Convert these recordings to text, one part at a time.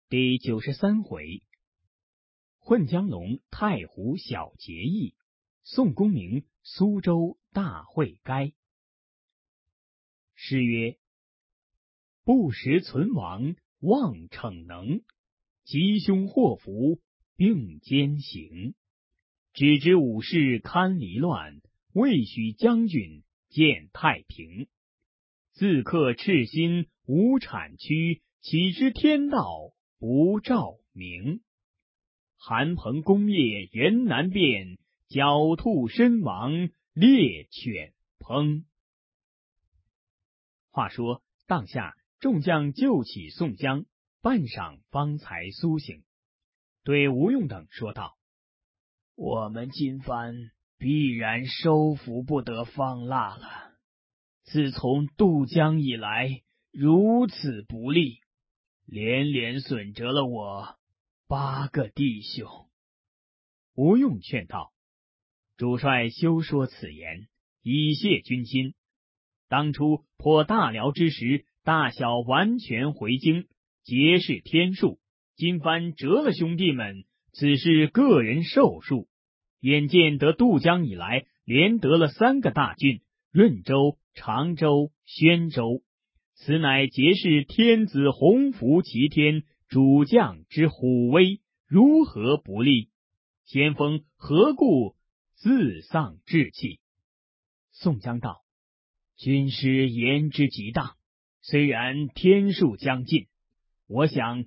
第93回，混江龙太湖小结义，宋公明苏州大会该。诗曰：不识存亡望逞能，吉凶祸福并肩行。只知武士堪离乱，未许将军见太平。自克赤心无产区，岂知天道不照明。韩鹏功业人难辨，狡兔身亡猎犬烹。话说当下众将救起宋江，半晌方才苏醒，对吴用等说道：我们今番必然收服不得方腊了。自从渡江以来，如此不利，连连损折了我8个弟兄。吴用劝道：主帅休说此言，以谢军心。当初破大辽之时，大小完全回京，皆是天数。今番折了兄弟们，此是个人寿数。眼见得渡江以来，连得了3个大郡：润州、常州、宣州。此乃皆是天子洪福齐天，主将之虎威，如何不利？先锋何故自丧志气？宋江道：军师言之极当，虽然天数将近，我想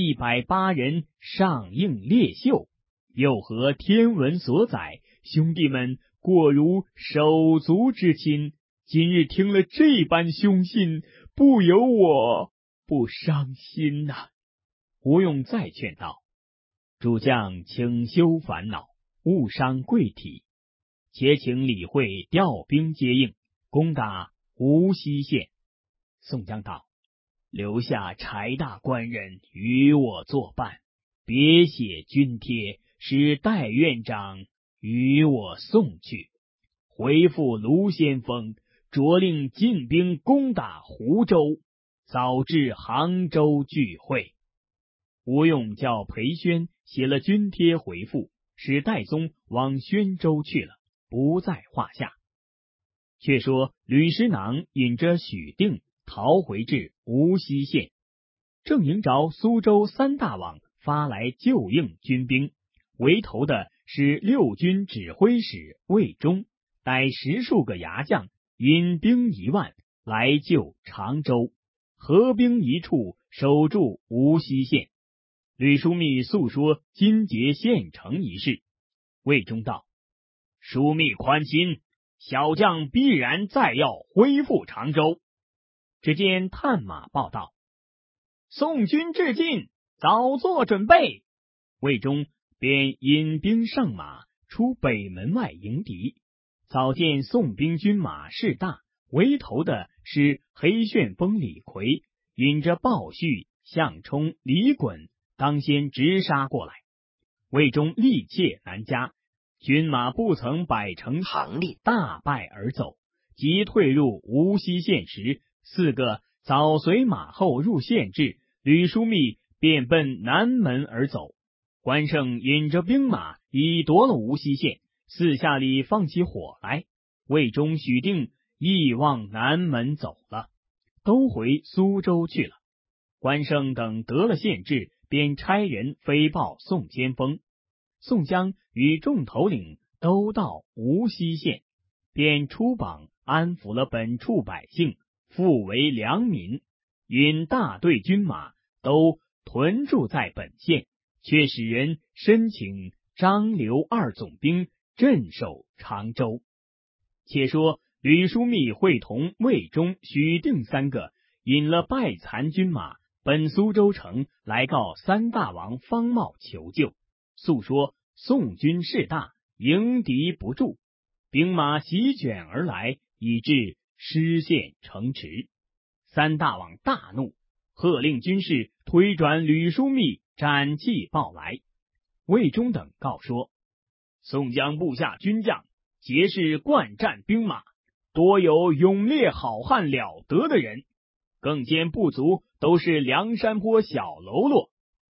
180人上应猎秀，又合天文所载，兄弟们过如手足之亲，今日听了这般凶信，不由我不伤心呐。吴用再劝道：主将请休烦恼，勿伤贵体，且请李会调兵接应，攻打无锡县。宋江道：留下柴大官人与我作伴，别写军帖，使戴院长与我送去，回复卢先锋，着令进兵攻打湖州，早至杭州聚会。吴用叫裴宣写了军帖回复，使戴宗往宣州去了，不在话下。却说吕师囊引着许定逃回至无锡县，正迎着苏州3大王发来救应军兵，为头的是6军指挥使魏忠，带10数个牙将，引兵1万来救常州，合兵一处，守住无锡县。吕枢密诉说金节县城一事。魏忠道：枢密宽心，小将必然再要恢复常州。只见探马报道：宋军至近，早做准备。魏忠便引兵上马，出北门外迎敌。早见宋兵军马势大，为头的是黑旋风李逵，引着鲍旭、项冲、李衮当先直杀过来。魏忠力切难加，军马不曾摆成行列，大败而走。即退入无锡县时，4个早随马后入县至，吕枢密便奔南门而走。关胜引着兵马已夺了无锡县，四下里放起火来。魏忠、许定亦往南门走了，都回苏州去了。关胜等得了县治，便差人飞报宋先锋。宋江与众头领都到无锡县，便出榜安抚了本处百姓，复为良民，引大队军马都屯驻在本县，却使人申请张刘2总兵镇守常州。且说吕枢密会同魏忠、许定3个，引了败残军马奔苏州城，来告3大王方茂求救，诉说宋军势大，迎敌不住，兵马席卷而来，以致失陷城池。3大王大怒，喝令军士推转吕枢密斩气报来。魏忠等告说：宋江部下军将皆是惯战兵马，多有勇烈好汉了得的人，更兼部族都是梁山坡小喽啰，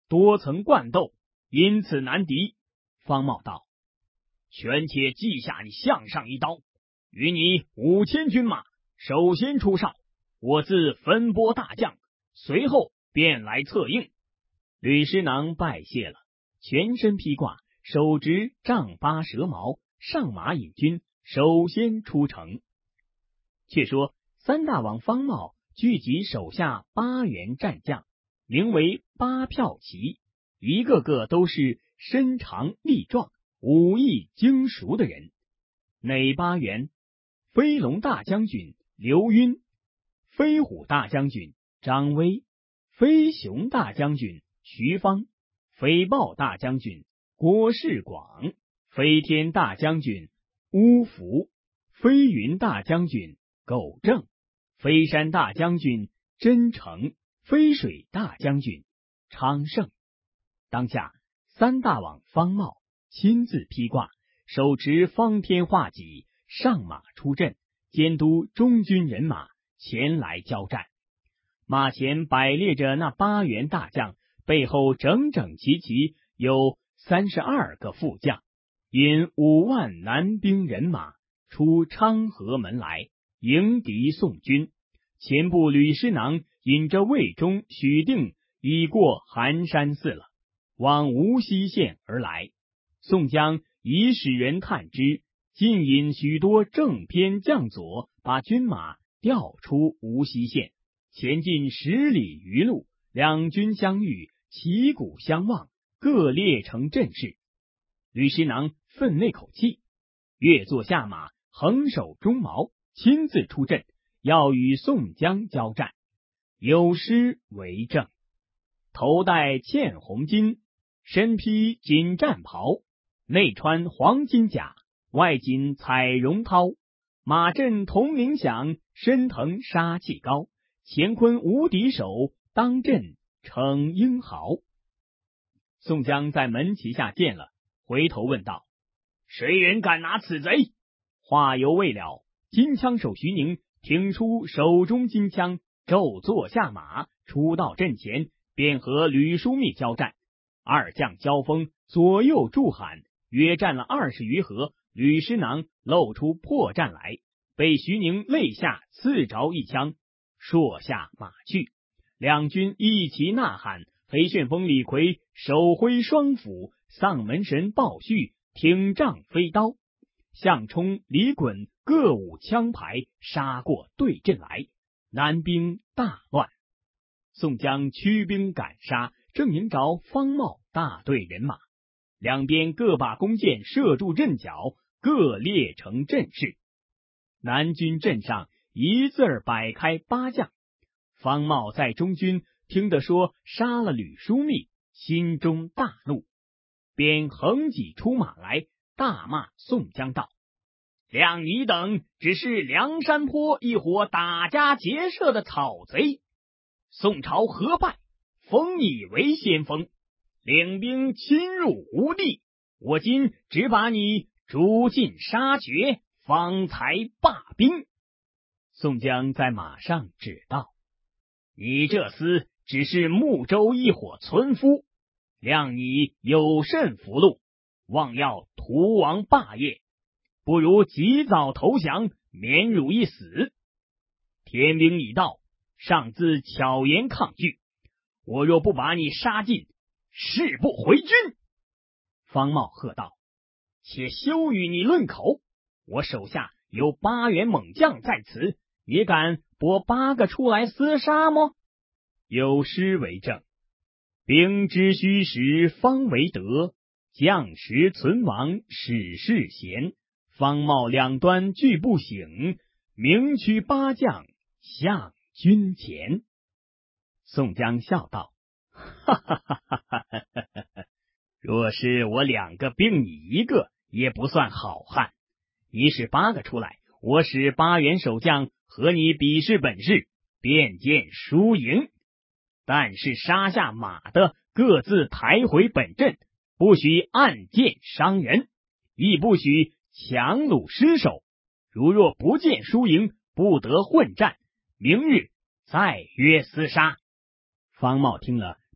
多曾惯斗，因此难敌。方茂道：权且记下你项上一刀，与你5000军马，首先出哨，我自分拨大将，随后便来策应。吕师囊拜谢了，全身披挂，手执丈八蛇矛，上马引军，首先出城。却说三大王方茂聚集手下8员战将，名为8骠骑，一个个都是身长力壮、武艺精熟的人。哪8员？飞龙大将军刘赟，飞虎大将军张威，飞熊大将军徐方，飞豹大将军郭世广，飞天大将军乌福，飞云大将军苟正，飞山大将军真诚，飞水大将军昌盛。当下三大王方茂亲自披挂，手持方天画戟，上马出阵，监督中军人马前来交战。马前摆列着那8员大将，背后整整齐齐有32个副将，引5万男兵人马出昌河门来迎敌宋军。前部吕师囊引着魏忠、许定已过寒山寺了，往无锡县而来。宋江已使人探知，尽引许多正偏将佐，把军马调出无锡县，前进10里余路，两军相遇，旗鼓相望，各列成阵势。吕师囊分内口气，跃坐下马，横手中矛，亲自出阵，要与宋江交战。有诗为证：头戴嵌红巾，身披锦战袍，内穿黄金甲，外锦彩绒绦。马阵铜铃响，身腾杀气高。乾坤无敌手，当阵逞英豪。宋江在门旗下见了，回头问道：谁人敢拿此贼？话犹未了，金枪手徐宁挺出手中金枪，骤坐下马，出到阵前，便和吕枢密交战。二将交锋，左右助喊，约战了20余合，吕师囊露出破绽来，被徐宁肋下刺着一枪，搠下马去。两军一齐呐喊，黑旋风李逵手挥双斧，丧门神鲍旭挺杖飞刀，项冲、李衮各舞枪牌，杀过对阵来，南兵大乱。宋江驱兵赶杀，正迎着方茂大队人马，两边各把弓箭射住阵脚，各列成阵势。南军阵上一字儿摆开8将。方茂在中军听得说杀了吕枢密，心中大怒，便横戟出马来，大骂宋江道：谅你等只是梁山坡一伙打家劫舍的草贼，宋朝何败，封你为先锋，领兵侵入吴地，我今只把你诛尽杀绝，方才罢兵。宋江在马上指道：你这厮只是睦州一伙村夫，谅你有甚福禄，妄要屠王霸业，不如及早投降，免汝一死。天兵已到，尚自巧言抗拒，我若不把你杀尽，誓不回军。方茂喝道：且休与你论口，我手下有8员猛将在此，也敢拨8个出来厮杀吗？有诗为证：兵之虚实方为德，将识存亡始是贤。方茂两端俱不醒，明驱8将向军前。宋江笑道：哈哈哈哈哈哈！若是我2个并你1个，也不算好汉。你使8个出来，我使8员守将和你比试本事，便见输赢。但是杀下马的各自抬回本阵，不许暗箭伤人，亦不许强掳尸首。如若不见输赢，不得混战，明日再约厮杀。方茂听了，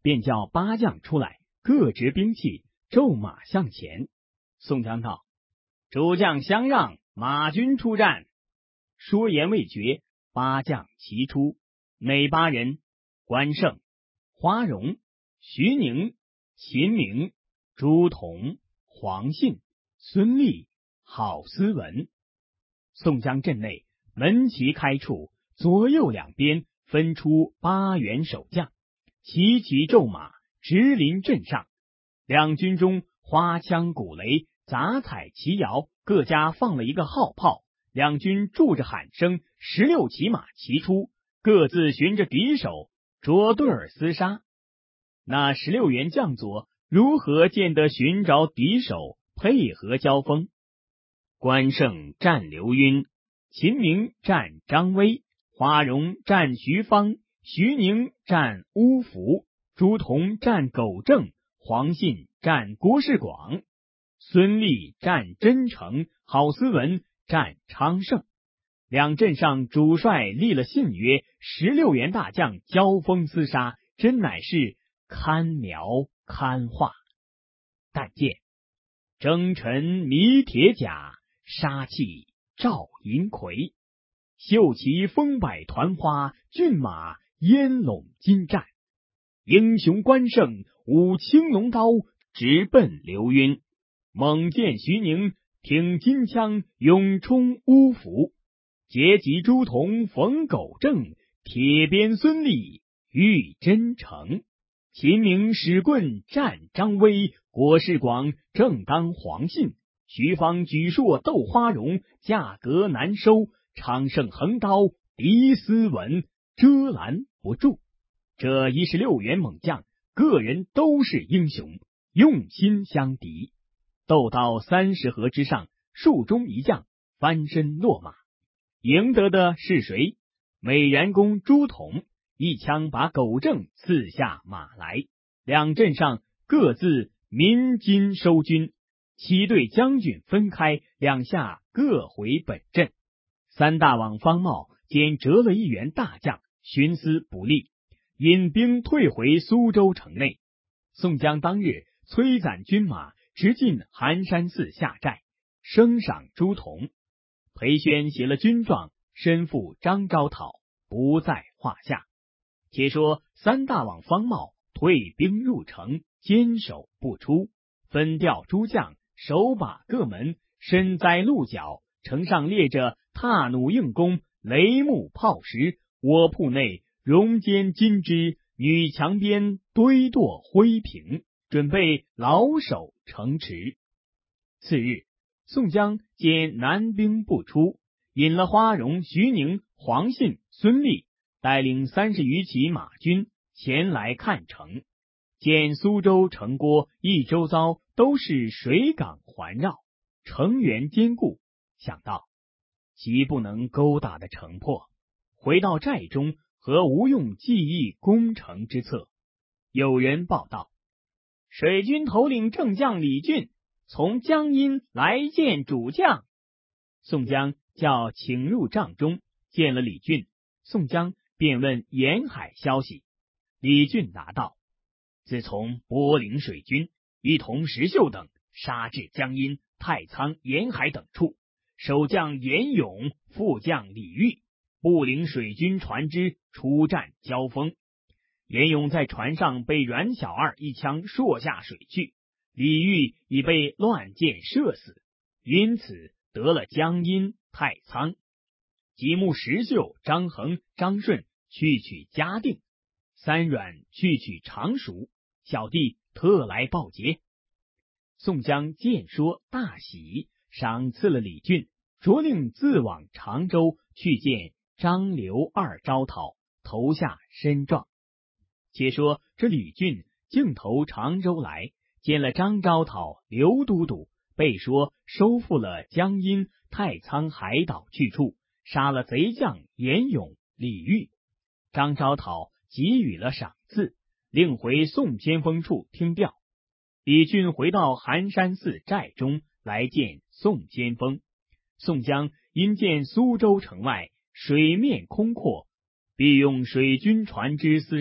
便叫八将出来，各执兵器，骤马向前。宋江道：“诸将相让，马军出战。”说言未绝，八将齐出，哪八人？关胜、花荣、徐宁、秦明、朱仝、黄信、孙立、郝思文。宋江阵内门旗开处，左右两边分出8员守将，齐齐骤马，直临阵上。两军中花枪鼓擂，杂彩旗摇，各家放了一个号炮。两军住着喊声，16骑马齐出，各自寻着敌手，捉对儿厮杀。那16员将佐如何见得寻着敌手，配合交锋？关胜战刘赟，秦明战张威，花荣战徐芳，徐宁战乌福，朱仝战苟正，黄信战郭士广，孙立战真诚，郝思文战昌盛。两阵上主帅立了信约，16员大将交锋厮杀，真乃是堪描堪画。但见征尘弥铁甲，杀气照银魁，秀旗风摆团花，骏马烟笼金战。英雄关胜舞青龙刀，直奔刘赟；猛剑徐宁挺金枪，勇冲乌福。截击朱仝逢苟正，铁鞭孙立遇真诚。秦明使棍战张威，郭士广正当黄信，徐芳举槊斗花荣，架阁难收，昌盛横刀敌斯文，遮拦不住。这16员猛将，个人都是英雄，用心相敌。斗到30合之上，数中一将翻身落马。赢得的是谁？美髯公朱仝一枪把苟正刺下马来。两阵上各自鸣金收军，7队将军分开，两下各回本阵。三大王方茂兼折了1员大将，徇私不利，引兵退回苏州城内。宋江当日催攒军马，直进寒山寺下寨，升赏朱仝。裴宣写了军状，身负张昭讨，不在话下。且说三大王方茂退兵入城，坚守不出，分调诸将守把各门，身栽鹿角。城上列着踏弩硬弓、雷木炮石，窝铺内绒间金枝，女墙边堆垛灰瓶，准备老守城池。次日，宋江见南兵不出，引了花荣、徐宁、黄信、孙立，带领30余骑马军前来看城。见苏州城郭一周遭都是水港环绕，城垣坚固，想到其不能勾搭的城破，回到寨中，何无用计议攻城之策？有人报道，水军头领正将李俊从江阴来见主将。宋江叫请入帐中，见了李俊，宋江便问沿海消息。李俊答道：自从波陵水军一同石秀等杀至江阴、太仓、沿海等处，守将严勇，副将李煜，步领水军船只出战交锋。严勇在船上被阮小二一枪搠下水去，李煜已被乱箭射死，因此得了江阴、太仓。几目石秀、张衡、张顺去取嘉定，三阮去取常熟，小弟特来报捷。宋江见说大喜，赏赐了李俊，着令自往常州去见张刘二招讨，投下申状。且说这李俊径投常州来，见了张招讨、刘都督，被说收复了江阴、太仓海岛去处，杀了贼将严勇、李煜。张招讨给予了赏赐，另回宋先锋处听调。李俊回到寒山寺寨中来见宋先锋。宋江因见苏州城外水面空阔，必用水军船只厮杀，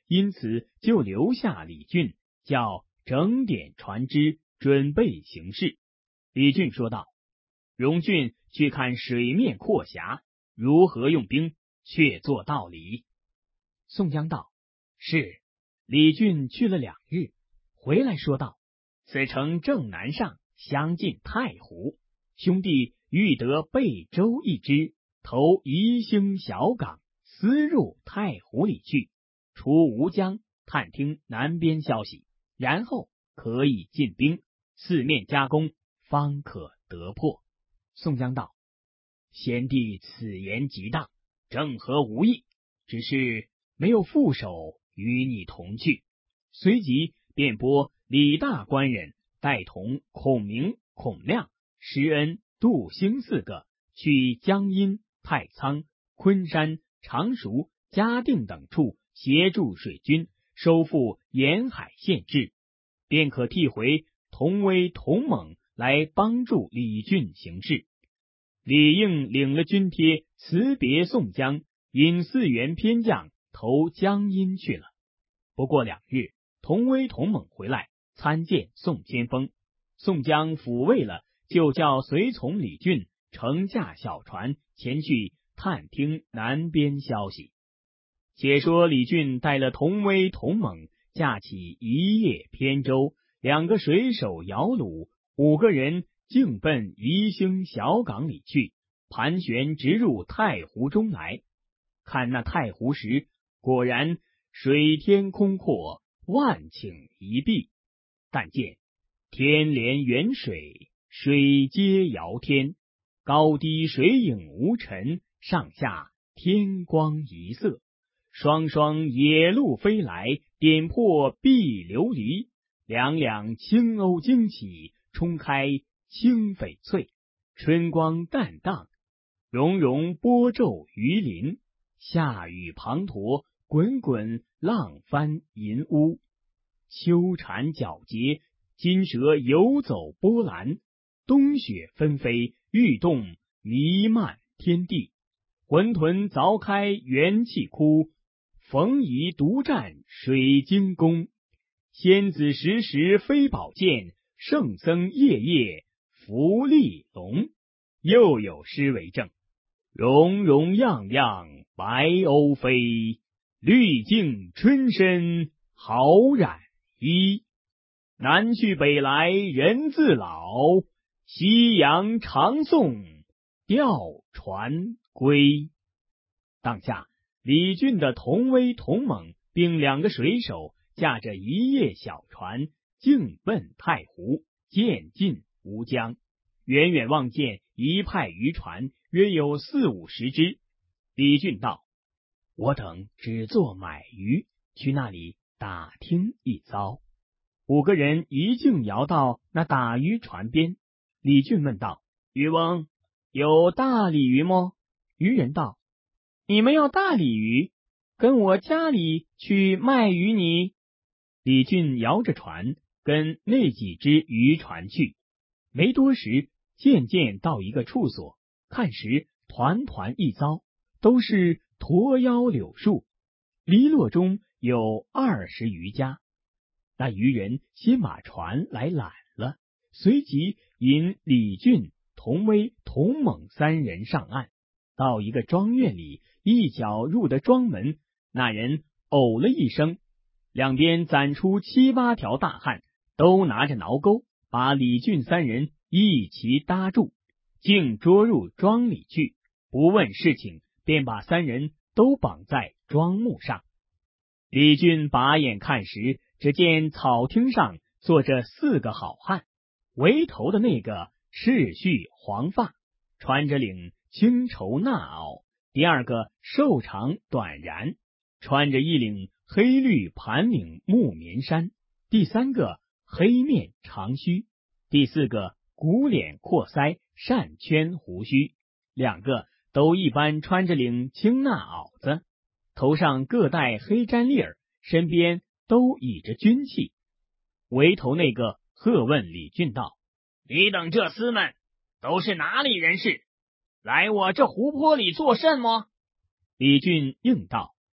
因此就留下李俊，叫整点船只，准备行事。李俊说道：荣俊去看水面阔狭，如何用兵，却做道理。宋江道：是。李俊去了2日，回来说道：此城正南上，相近太湖，兄弟欲得备舟一只，投宜兴小港，私入太湖里去，出吴江，探听南边消息，然后可以进兵，四面夹攻，方可得破。宋江道：贤弟此言极当，正合吾意，只是没有副手与你同去。随即便拨李大官人带同孔明、孔亮、施恩、杜兴4个去江阴、太仓、昆山、常熟、嘉定等处协助水军收复沿海县治，便可替回同威、同猛来帮助李俊行事。李应领了军帖辞别宋江，引4员偏将投江阴去了。不过2日，同威、同猛回来参见宋先锋，宋江抚慰了，就叫随从李俊乘驾小船前去探听南边消息。且说李俊带了同威、同猛，架起一叶扁舟，2个水手摇橹，5个人径奔宜兴小港里去，盘旋直入太湖中来。看那太湖时，果然水天空阔，万顷一碧。但见天连远水，水接遥天，高低水影无尘，上下天光一色。双双野鹭飞来，点破碧琉璃。两两青鸥惊起，冲开青翡翠。春光淡荡，融融波皱鱼鳞。夏雨滂沱，滚滚浪翻银乌。秋蝉皎洁，金蛇游走波澜。冬雪纷飞，欲动弥漫天地。浑沌凿开元气窟，逢夷独占水晶宫。仙子时时飞宝剑，圣僧夜夜伏立龙。又有诗为证：融融样样白鸥飞，绿净春深好染衣。南去北来人自老，夕阳长送吊船归。当下李俊的同威、同猛并2个水手驾着一叶小船，径奔太湖，渐进吴江。远远望见一派渔船，约有40-50只。李俊道：我等只做买鱼，去那里打听一遭。5个人一径摇到那打鱼船边。李俊问道：渔翁，有大鲤鱼么？渔人道：你们要大鲤鱼，跟我家里去卖鱼你。李俊摇着船，跟那几只渔船去。没多时，渐渐到一个处所，看时团团一遭，都是驼腰柳树，篱落中有20余家。那渔人先把船来揽了，随即引李俊、同威、同猛3人上岸，到一个庄院里，一脚入的庄门，那人呕了一声，两边攒出7、8条大汉，都拿着挠钩，把李俊3人一齐搭住，竟捉入庄里去，不问事情，便把3人都绑在庄木上。李俊把眼看时，只见草厅上坐着4个好汉，围头的那个赤须黄发，穿着领青绸衲袄；第2个瘦长短髯，穿着一领黑绿盘领木棉衫；第3个黑面长须；第4个鼓脸阔腮扇圈胡须；2个都一般穿着领青衲袄子，头上各戴黑毡笠儿，身边都倚着军器。围头那个喝问李俊道：你等这厮们都是哪里人士？来我这湖泊里做甚么？李俊应道：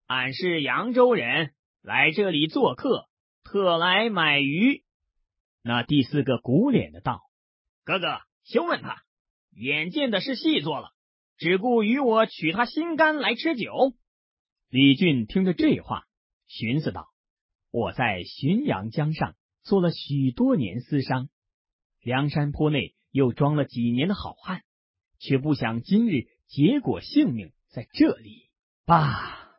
俺是扬州人，来这里做客，特来买鱼。那第4个鼓脸的道：哥哥，休问他，眼见的是戏做了，只顾与我取他心肝来吃酒。李俊听着这话，寻思道：我在浔阳江上做了许多年私商，梁山坡内又装了几年的好汉，却不想今日结果性命在这里。罢，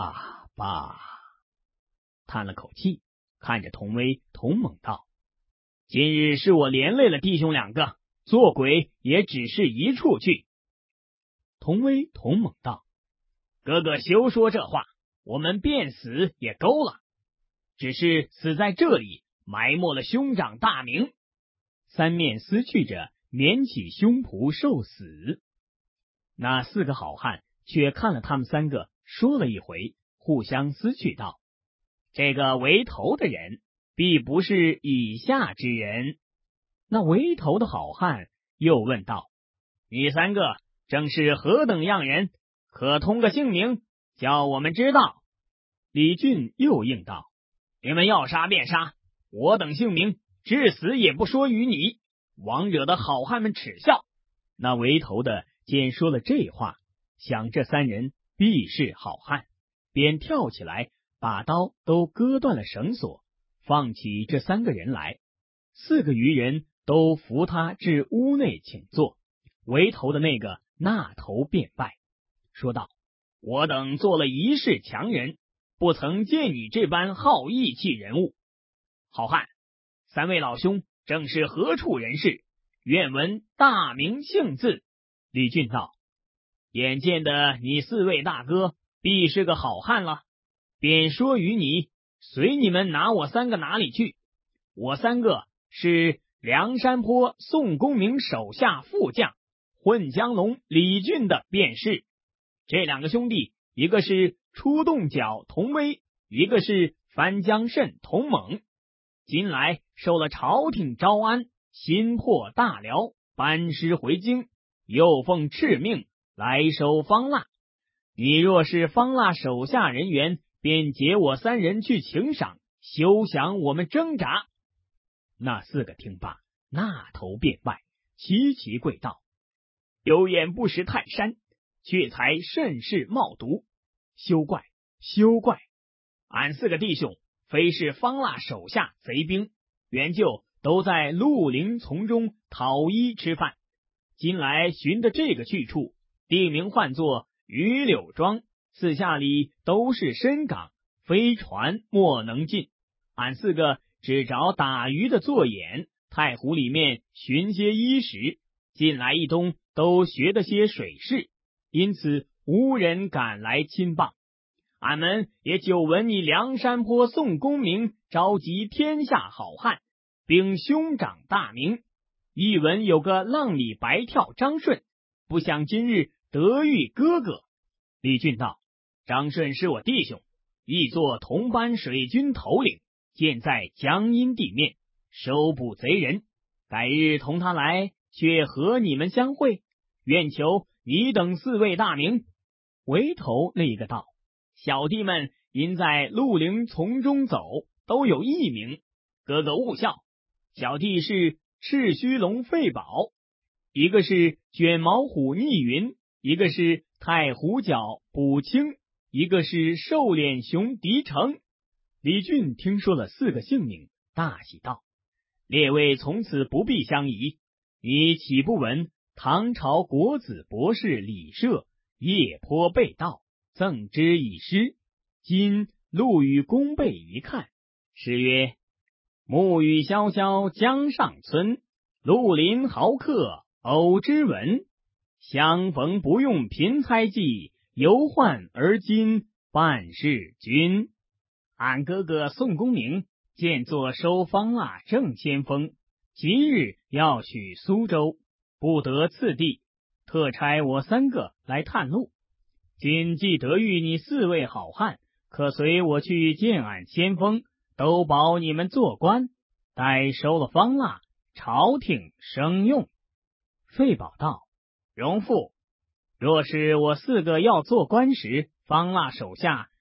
叹了口气，看着童威、童猛道：今日是我连累了弟兄2个，做鬼也只是一处去。童威、童猛道：哥哥休说这话，我们便死也够了，只是死在这里，埋没了兄长大名。3面撕去着，免起胸脯受死。那4个好汉却看了他们3个，说了一回，互相撕去道：这个为头的人必不是以下之人。那为头的好汉又问道：你3个正是何等样人？可通个姓名，叫我们知道。李俊又应道：你们要杀便杀，我等姓名至死也不说与你，枉惹得好汉们耻笑。那为头的见说了这话，想这3人必是好汉，便跳起来，把刀都割断了绳索，放起这3个人来。4个余人都扶他至屋内请坐。为头的那个纳头便拜，说道：我等做了一世强人，不曾见你这般好义气人物。好汉，3位老兄正是何处人士？愿闻大名姓字。李俊道：眼见的你4位大哥必是个好汉了，便说与你，随你们拿我3个哪里去。我3个是梁山坡宋公明手下副将混江龙李俊的便是。这2个兄弟，一个是出洞角童威，一个是翻江蜃童猛。今来受了朝廷招安，新破大辽，班师回京，又奉敕命来收方腊。你若是方腊手下人员，便解我3人去请赏，休想我们挣扎。那4个听罢，纳头便拜，齐齐跪道：有眼不识泰山，却才甚是冒毒，休怪，俺4个弟兄非是方腊手下贼兵，原就都在绿林丛中讨衣吃饭。今来寻的这个去处，地名唤作榆柳庄，四下里都是深港，非船莫能进。俺4个只着打鱼的做眼，太湖里面寻些衣食，近来一冬都学得些水势，因此无人敢来侵谤。俺们也久闻你梁山坡宋公明召集天下好汉，并兄长大名，一闻有个浪里白跳张顺，不想今日得遇哥哥。李俊道：张顺是我弟兄，亦作同班水军头领，现在江阴地面收捕贼人，改日同他来，却和你们相会，愿求你等4位大名。为头那一个道：小弟们因在绿林丛中走，都有艺名，哥哥勿笑。小弟是赤须龙费宝，一个是卷毛虎逆云，一个是太湖角卜清，一个是瘦脸熊狄成。李俊听说了4个姓名，大喜道：列位从此不必相疑，你岂不闻唐朝国子博士李涉夜坡被盗，赠之以诗，今录与公备一看。诗曰：暮雨潇潇江上村，绿林豪客偶之闻。相逢不用凭猜忌，犹患而今半是君。俺哥哥宋公明见作收方腊正先锋，即日要取苏州，不得次第，特差我3个来探路。今既得遇你4位好汉，可随我去见俺先锋，都保你们做官，待收了方腊，朝廷生用。费宝道：荣父，若是我4个要做官时，方腊手下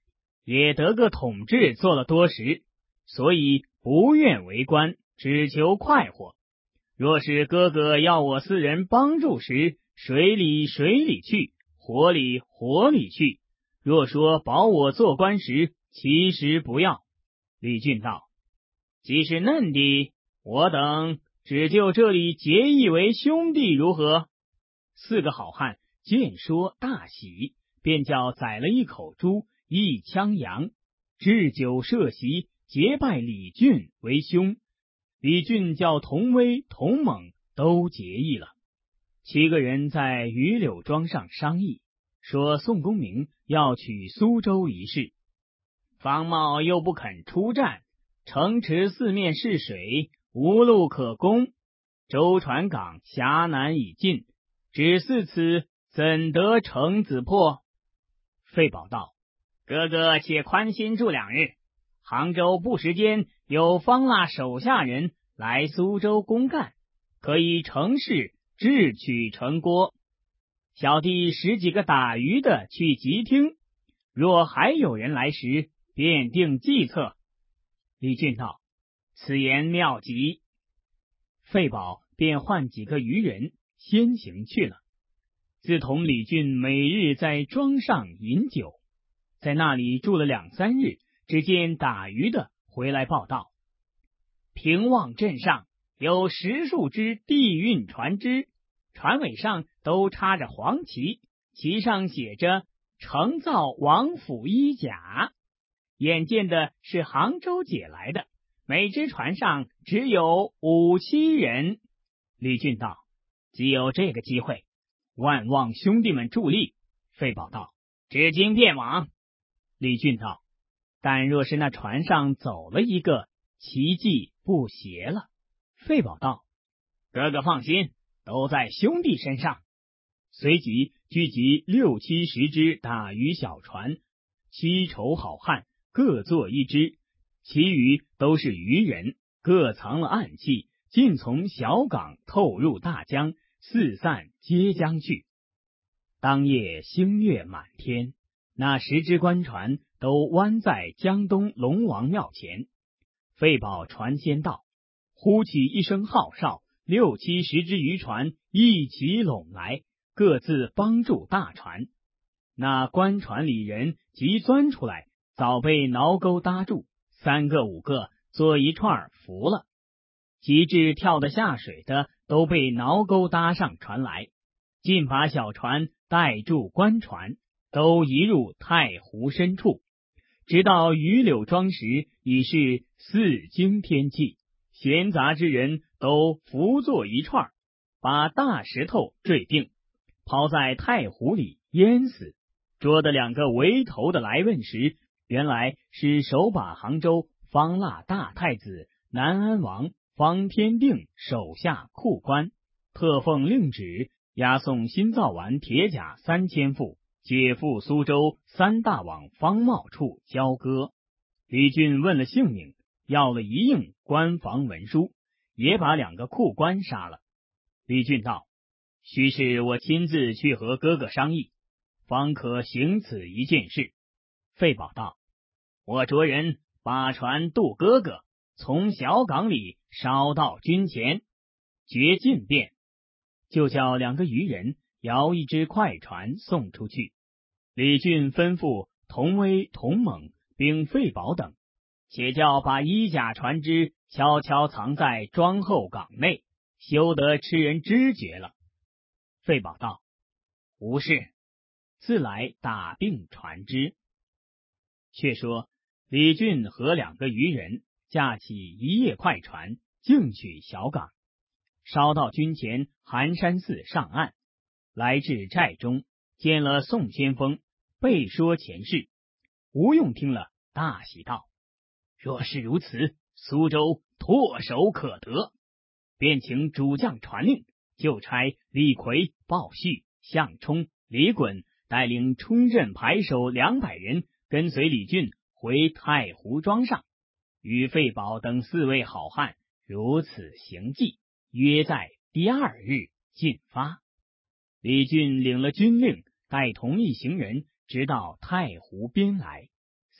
也得个统治做了多时，所以不愿为官，只求快活。若是哥哥要我四人帮助时，水里水里去，火里火里去。若说保我做官时，其实不要。李俊道：既是嫩的，我等只就这里结义为兄弟如何？四个好汉见说大喜，便叫宰了一口猪，一枪羊，置酒设席，结拜李俊为兄。李俊叫童威、童猛都结义了。7个人在榆柳庄上商议，说宋公明要取苏州一事，方茂又不肯出战，城池四面是水，无路可攻，舟船港峡南已尽，只似此，怎得城子破？费宝道：哥哥且宽心住2日，杭州不时间有方腊手下人来苏州公干，可以乘势智取城郭。小弟10几个打鱼的去集听，若还有人来时，便定计策。李俊道：此言妙极。费宝便唤几个渔人先行去了。自同李俊每日在庄上饮酒，在那里住了2、3日，只见打鱼的回来报道，平望镇上有10数只地运船只，船尾上都插着黄旗，旗上写着承造王府衣甲。眼见的是杭州解来的，每只船上只有5、7人。李俊道：既有这个机会，万望兄弟们助力。费宝道：至今便往。李俊道：但若是那船上走了一个，奇迹不协了。费宝道：哥哥放心，都在兄弟身上。随即聚集6、7、10只打鱼小船，7筹好汉各坐一只，其余都是渔人，各藏了暗器，尽从小港透入大江，四散皆江去。当夜星月满天，那10只官船都湾在江东龙王庙前。费宝船先到，呼起一声号哨，6、7、10只渔船一起拢来，各自帮助大船。那官船里人急钻出来，早被挠钩搭住，3个5个做一串扶了。及至跳得下水的，都被挠钩搭上船来，尽把小船带住官船，都移入太湖深处。直到榆柳庄时，已是4更天气，闲杂之人都扶坐一串，把大石头坠定，抛在太湖里淹死。捉的2个围头的来问时，原来是手把杭州方腊大太子南安王方天定手下库官，特奉令旨，押送新造完铁甲3000副，解赴苏州3大网方茂处交割。李俊问了姓名，要了一应官房文书，也把2个库官杀了。李俊道：须是我亲自去和哥哥商议，方可行此一件事。费宝道：我着人把船渡哥哥，从小港里捎到军前，决进便。就叫2个渔人摇一只快船送出去。李俊吩咐童威、童猛并费宝等，且叫把衣甲船只悄悄藏在庄后港内，休得吃人知觉了。费宝道：无事，自来打并船只。却说李俊和2个渔人架起一叶快船，径取小港，捎到军前寒山寺上岸，来至寨中，见了宋先锋，备说前事。吴用听了，大喜道：若是如此，苏州唾手可得。便请主将传令，就差李逵、鲍旭、项冲、李衮带领冲阵排守200人，跟随李俊回太湖庄上，与费宝等4位好汉如此行计，约在第2日进发。李俊领了军令，带同一行人直到太湖边来。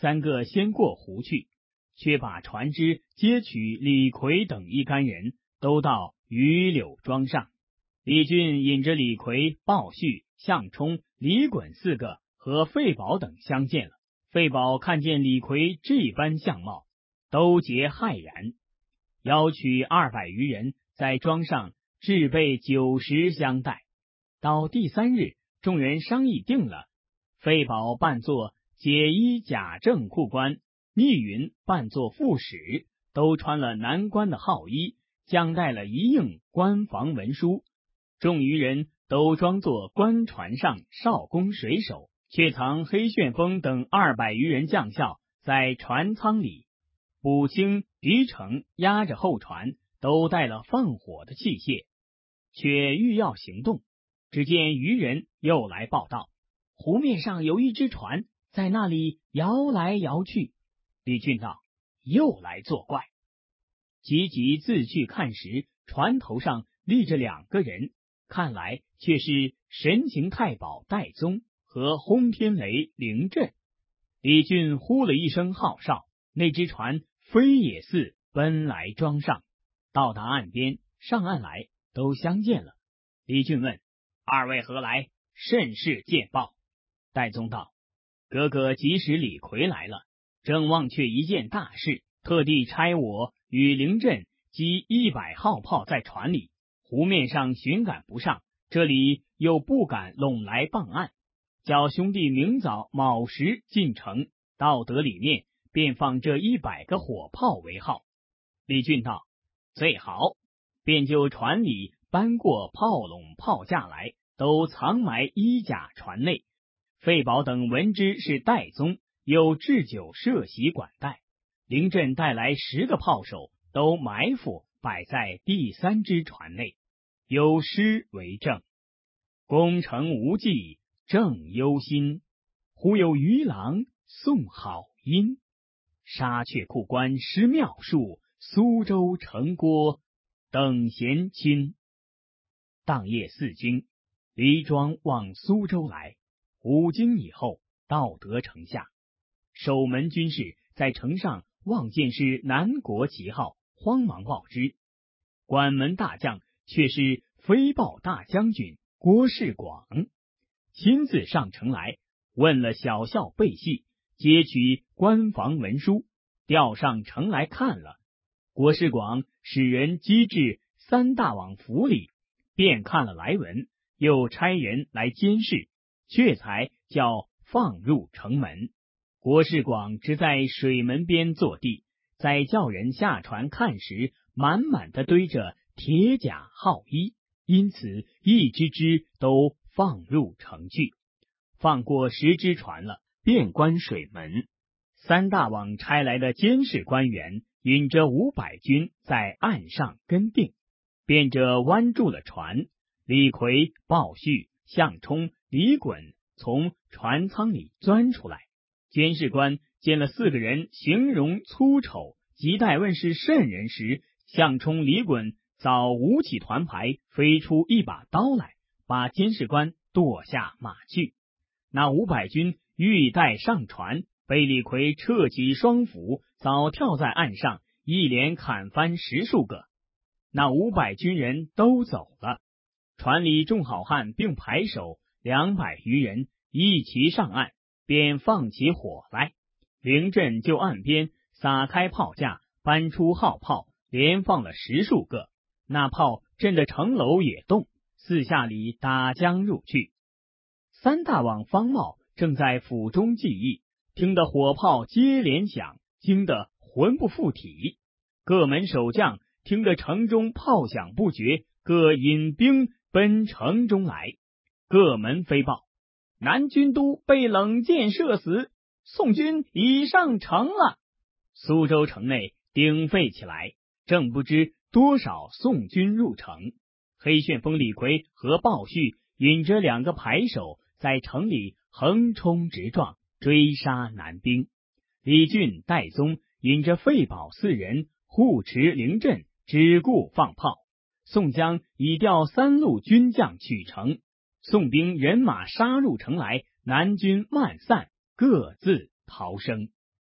3个先过湖去，却把船只接取李逵等一干人，都到榆柳庄上。李俊引着李逵、鲍旭、项冲、李衮4个和费宝等相见了。费宝看见李逵这般相貌，都觉骇然，邀取200余人在庄上置备酒食相待。到第3日，众人商议定了，费宝扮作解衣贾政库官，密云扮作副使，都穿了南关的号衣，将带了一应官房文书。众余人都装作官船上少工水手，却藏黑旋风等200余人将校在船舱里。卜清、于成押着后船，都带了放火的器械，却欲要行动。只见渔人又来报道，湖面上有一只船在那里摇来摇去。李俊道：又来作怪。急急自去看时，船头上立着2个人，看来却是神行太保戴宗和轰天雷凌震。李俊呼了一声号哨，那只船飞也似奔来庄上，到达岸边，上岸来，都相见了。李俊问：2位何来？甚是见报？戴宗道：哥哥即使李逵来了，正忘却一件大事，特地差我与凌震积100号炮在船里，湖面上寻赶不上，这里又不敢拢来傍岸，叫兄弟明早卯时进城，到得里面便放这100个火炮为号。李俊道：最好，便就船里搬过炮笼炮架来，都藏埋衣甲船内。费宝等闻之是戴宗，又置酒设席管待。凌震带来10个炮手，都埋伏摆在第3只船内，有诗为证：攻城无计正忧心，忽有渔郎送好音。沙却库官施妙术，苏州城郭等闲亲。当夜4更，黎庄往苏州来，5更以后到得城下。守门军士在城上望见是南国旗号，慌忙报之。管门大将却是飞豹大将军郭世广，亲自上城来，问了小校背细，接取官房文书，调上城来看了。郭世广使人机至3大王府里，便看了来文，又差人来监视，却才叫放入城门。郭世广只在水门边坐地，在叫人下船看时，满满的堆着铁甲号衣，因此一只只都放入城去。放过10只船了，便关水门。3大王差来的监视官员引着500军在岸上跟定，便着弯住了船。李逵、鲍旭、项冲、李衮从船舱里钻出来。监视官见了4个人形容粗丑，急待问是甚人时，项冲、李衮早舞起团牌，飞出一把刀来，把监视官剁下马去。那500军欲待上船，被李逵撤起双斧，早跳在岸上，一连砍翻10数个。那500军人都走了。船里众好汉并排手200余人一齐上岸，便放起火来。凌震就岸边撒开炮架，搬出号炮，连放了10数个。那炮震得城楼也动，四下里打将入去。3大王方茂正在府中记忆，听得火炮接连响，惊得魂不附体。各门守将听得城中炮响不绝，各引兵奔城中来。各门飞报：南军都被冷箭射死，宋军已上城了。苏州城内鼎沸起来，正不知多少宋军入城。黑旋风李逵和鲍旭引着2个排手在城里横冲直撞，追杀南兵。李俊、戴宗引着费宝4人护持凌震，只顾放炮。宋江已调3路军将取城，宋兵人马杀入城来，南军漫散，各自逃生。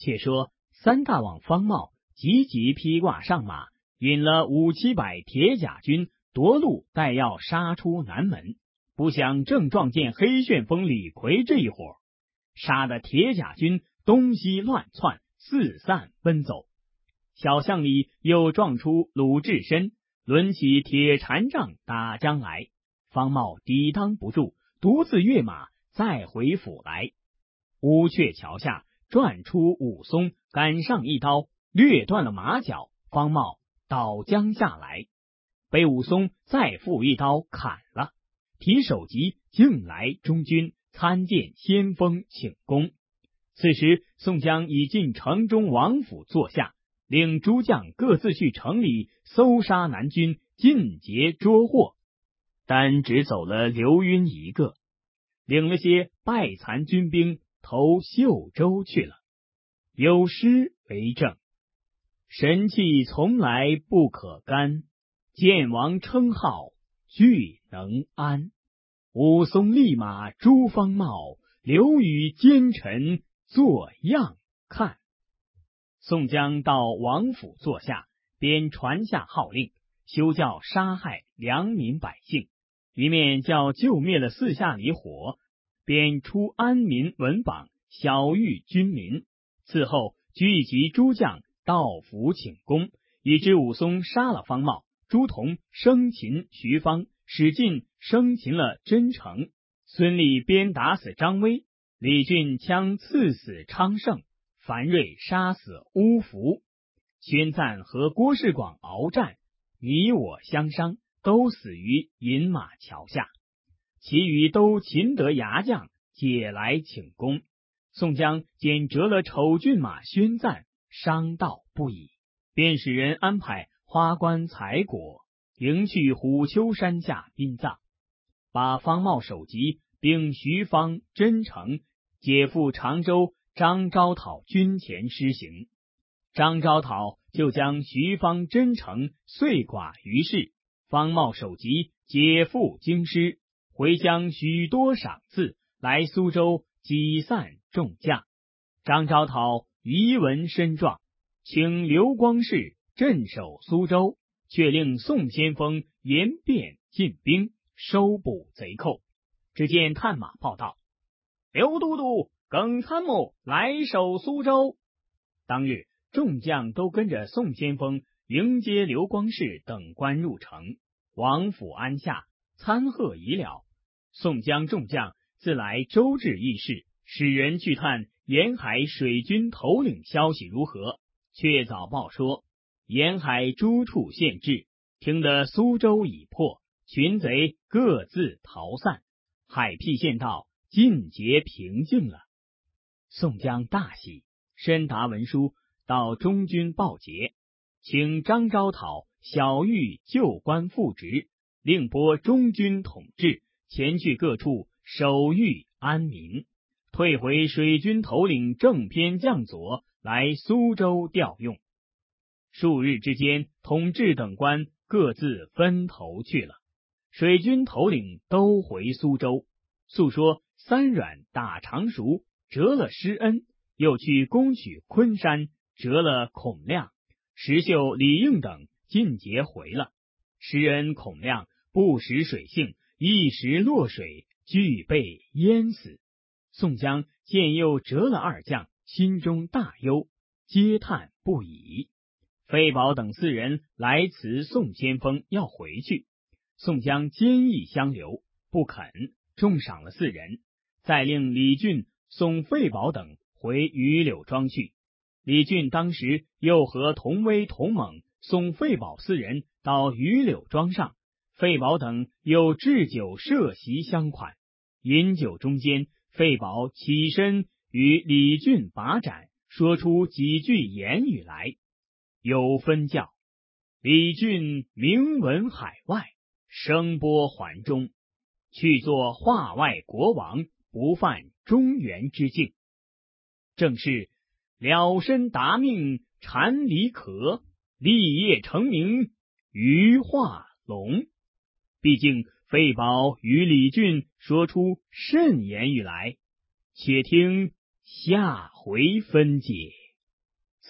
且说三大王方茂急急披挂上马，引了500-700铁甲军夺路待要杀出南门，不想正撞见黑旋风李逵这一伙，杀得铁甲军东西乱窜，四散奔走。小巷里又撞出鲁智深，抡起铁禅杖打将来，方茂抵当不住，独自跃马再回府来。乌鹊桥下转出武松，赶上一刀，掠断了马脚，方茂倒将下来，被武松再复一刀砍了。提首级径来中军，参见先锋请功。此时宋江已进城中王府坐下，令诸将各自去城里搜杀南军，尽截捉获，但只走了刘云一个，领了些败残军兵投秀州去了。有诗为证：神气从来不可干，见王称号俱能安。武松立马诛方茂，刘禹奸臣作样看。宋江到王府坐下，便传下号令，休教杀害良民百姓，一面叫救灭了四下里火，便出安民文榜，晓谕军民。此后聚集诸将到府请功，以致武松杀了方茂，朱仝生擒徐芳，史进生擒了真诚，孙立鞭打死张威，李俊枪刺死昌盛，樊瑞杀死乌福，宣赞和郭世广鏖战，你我相伤，都死于饮马桥下。其余都擒得牙将，解来请功。宋江见折了丑骏马宣赞，伤道不已，便使人安排花冠彩果，迎去虎丘山下殡葬，把方茂首级并徐芳、真诚解赴常州张昭讨军前施行。张昭讨就将徐芳、真诚遂剐于市，方茂首级解赴京师，回将许多赏赐来苏州集散众将。张昭讨遗文深状，请刘光世镇守苏州，却令宋先锋严便进兵，收捕贼寇。只见探马报道，刘都督、耿参谋来守苏州。当日众将都跟着宋先锋迎接刘光世等官入城，王府安下，参贺已了。宋江众将自来周至议事，使人去探沿海水军头领消息如何，却早报说沿海诸处县治，听得苏州已破，群贼各自逃散，海僻县道尽皆平静了。宋江大喜，申达文书到中军报捷，请张昭讨晓谕旧官复职，令拨中军统制，前去各处守御安民，退回水军头领正偏将佐来苏州调用。数日之间，统制等官各自分头去了，水军头领都回苏州，诉说三阮打常熟，折了施恩，又去攻取昆山，折了孔亮，石秀、李应等尽皆回了。施恩孔亮不识水性，一时落水，俱被淹死。宋江见又折了二将，心中大忧，嗟叹不已。费宝等4人来辞宋先锋要回去，宋江坚毅相留，不肯，重赏了4人，再令李俊送费宝等回榆柳庄去。李俊当时又和童威、童猛送费宝4人到榆柳庄上，费宝等又置酒设席相款。饮酒中间，费宝起身与李俊把盏，说出几句言语来，有分教：李俊名闻海外，声波环中，去做化外国王，不犯中原之境。正是了身达命禅离壳，立业成名于化龙。毕竟费宝与李俊说出甚言语来，且听下回分解。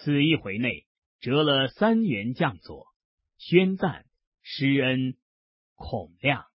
此一回内折了3员将佐，宣赞施恩孔亮。